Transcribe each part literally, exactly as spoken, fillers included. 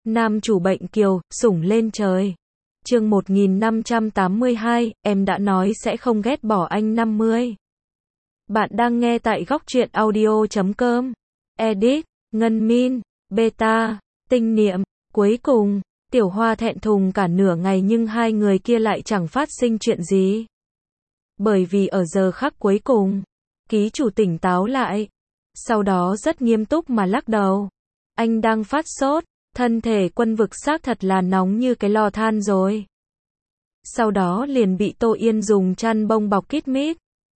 Nam chủ bệnh kiều, sủng lên trời. Chương một nghìn năm trăm tám mươi hai, em đã nói sẽ không ghét bỏ anh năm mươi. Bạn đang nghe tại góc truyện audio chấm com. Edit, Ngân Min, Beta, Tinh Niệm. Cuối cùng, Tiểu Hoa thẹn thùng cả nửa ngày nhưng hai người kia lại chẳng phát sinh chuyện gì. Bởi vì ở giờ khắc cuối cùng, ký chủ tỉnh táo lại. Sau đó rất nghiêm túc mà lắc đầu. Anh đang phát sốt, thân thể Quân Vực xác thật là nóng như cái lò than rồi. Sau đó liền bị Tô Yên dùng chăn bông bọc kín mít.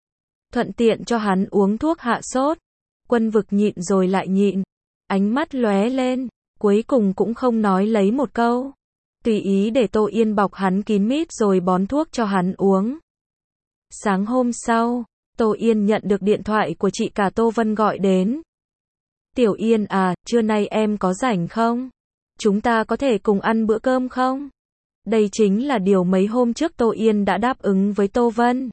Thuận tiện cho hắn uống thuốc hạ sốt. Quân Vực nhịn rồi lại nhịn. Ánh mắt lóe lên, cuối cùng cũng không nói lấy một câu. Tùy ý để Tô Yên bọc hắn kín mít rồi bón thuốc cho hắn uống. Sáng hôm sau, Tô Yên nhận được điện thoại của chị cả Tô Vân gọi đến. Tiểu Yên à, trưa nay em có rảnh không? Chúng ta có thể cùng ăn bữa cơm không? Đây chính là điều mấy hôm trước Tô Yên đã đáp ứng với Tô Vân.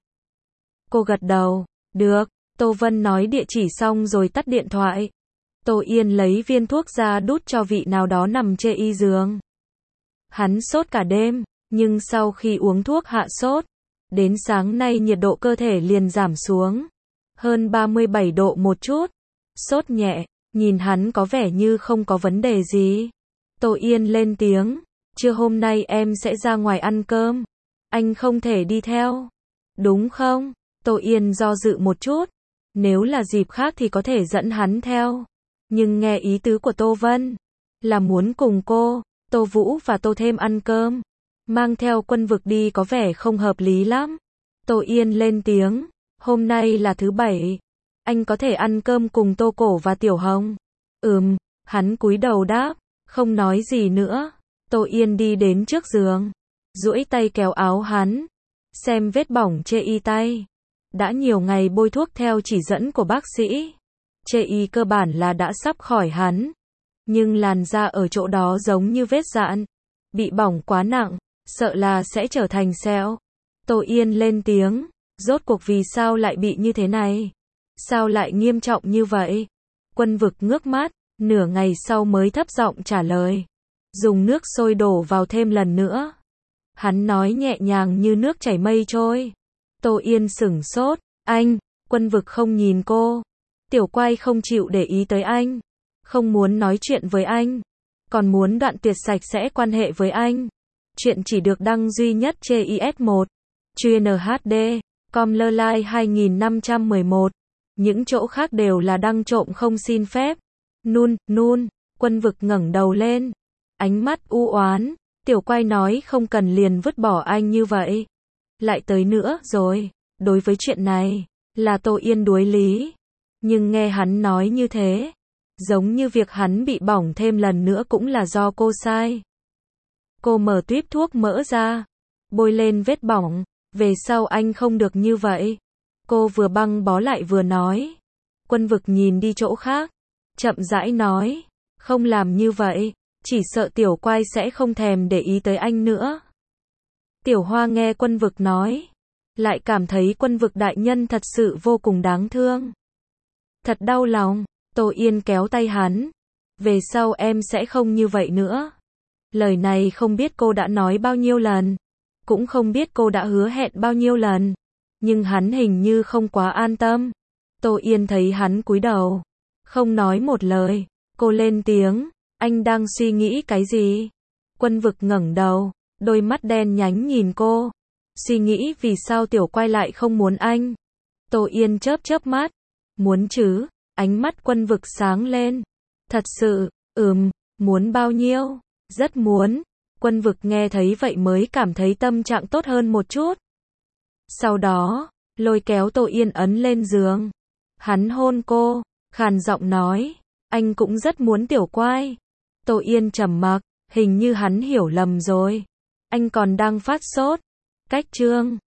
Cô gật đầu, được, Tô Vân nói địa chỉ xong rồi tắt điện thoại. Tô Yên lấy viên thuốc ra đút cho vị nào đó nằm chê y giường. Hắn sốt cả đêm, nhưng sau khi uống thuốc hạ sốt, đến sáng nay nhiệt độ cơ thể liền giảm xuống. Hơn ba mươi bảy độ một chút. Sốt nhẹ, nhìn hắn có vẻ như không có vấn đề gì. Tô Yên lên tiếng, trưa hôm nay em sẽ ra ngoài ăn cơm. Anh không thể đi theo. Đúng không? Tô Yên do dự một chút. Nếu là dịp khác thì có thể dẫn hắn theo. Nhưng nghe ý tứ của Tô Vân, là muốn cùng cô, Tô Vũ và Tô Thêm ăn cơm. Mang theo Quân Vực đi có vẻ không hợp lý lắm. Tô Yên lên tiếng, hôm nay là thứ bảy. Anh có thể ăn cơm cùng Tô Cổ và Tiểu Hồng. Ừm, hắn cúi đầu đáp, không nói gì nữa. Tô Yên đi đến trước giường, duỗi tay kéo áo hắn, xem vết bỏng chê y tay. Đã nhiều ngày bôi thuốc theo chỉ dẫn của bác sĩ. Chê y cơ bản là đã sắp khỏi hắn. Nhưng làn da ở chỗ đó giống như vết rạn. Bị bỏng quá nặng, sợ là sẽ trở thành sẹo. Tô Yên lên tiếng, rốt cuộc vì sao lại bị như thế này? Sao lại nghiêm trọng như vậy? Quân Vực ngước mắt, nửa ngày sau mới thấp giọng trả lời. Dùng nước sôi đổ vào thêm lần nữa. Hắn nói nhẹ nhàng như nước chảy mây trôi. Tô Yên sửng sốt, anh, Quân Vực không nhìn cô. Tiểu Quay không chịu để ý tới anh. Không muốn nói chuyện với anh. Còn muốn đoạn tuyệt sạch sẽ quan hệ với anh. Chuyện chỉ được đăng duy nhất trên i ét một. Chuyên hát đê, com lơ lai hai nghìn năm trăm mười một. Những chỗ khác đều là đăng trộm không xin phép. Nun, nun, Quân Vực ngẩng đầu lên. Ánh mắt u oán, Tiểu Quay nói không cần liền vứt bỏ anh như vậy. Lại tới nữa rồi, đối với chuyện này, là Tô Yên đuối lý. Nhưng nghe hắn nói như thế, giống như việc hắn bị bỏng thêm lần nữa cũng là do cô sai. Cô mở tuýp thuốc mỡ ra, bôi lên vết bỏng, về sau anh không được như vậy. Cô vừa băng bó lại vừa nói. Quân Vực nhìn đi chỗ khác, chậm rãi nói, không làm như vậy, chỉ sợ Tiểu Quay sẽ không thèm để ý tới anh nữa. Tiểu Hoa nghe Quân Vực nói, lại cảm thấy Quân Vực đại nhân thật sự vô cùng đáng thương. Thật đau lòng. Tô Yên kéo tay hắn, về sau em sẽ không như vậy nữa. Lời này không biết cô đã nói bao nhiêu lần, cũng không biết cô đã hứa hẹn bao nhiêu lần, nhưng hắn hình như không quá an tâm. Tô Yên thấy hắn cúi đầu, không nói một lời. Cô lên tiếng, anh đang suy nghĩ cái gì? Quân Vực ngẩng đầu, đôi mắt đen nhánh nhìn cô. Suy nghĩ vì sao Tiểu Quay lại không muốn anh. Tô Yên chớp chớp mắt, muốn chứ? Ánh mắt Quân Vực sáng lên. Thật sự, ừm, muốn bao nhiêu? Rất muốn. Quân Vực nghe thấy vậy mới cảm thấy tâm trạng tốt hơn một chút. Sau đó, lôi kéo Tô Yên ấn lên giường. Hắn hôn cô, khàn giọng nói, anh cũng rất muốn Tiểu Quay. Tô Yên trầm mặc, hình như hắn hiểu lầm rồi. Anh còn đang phát sốt. Cách chương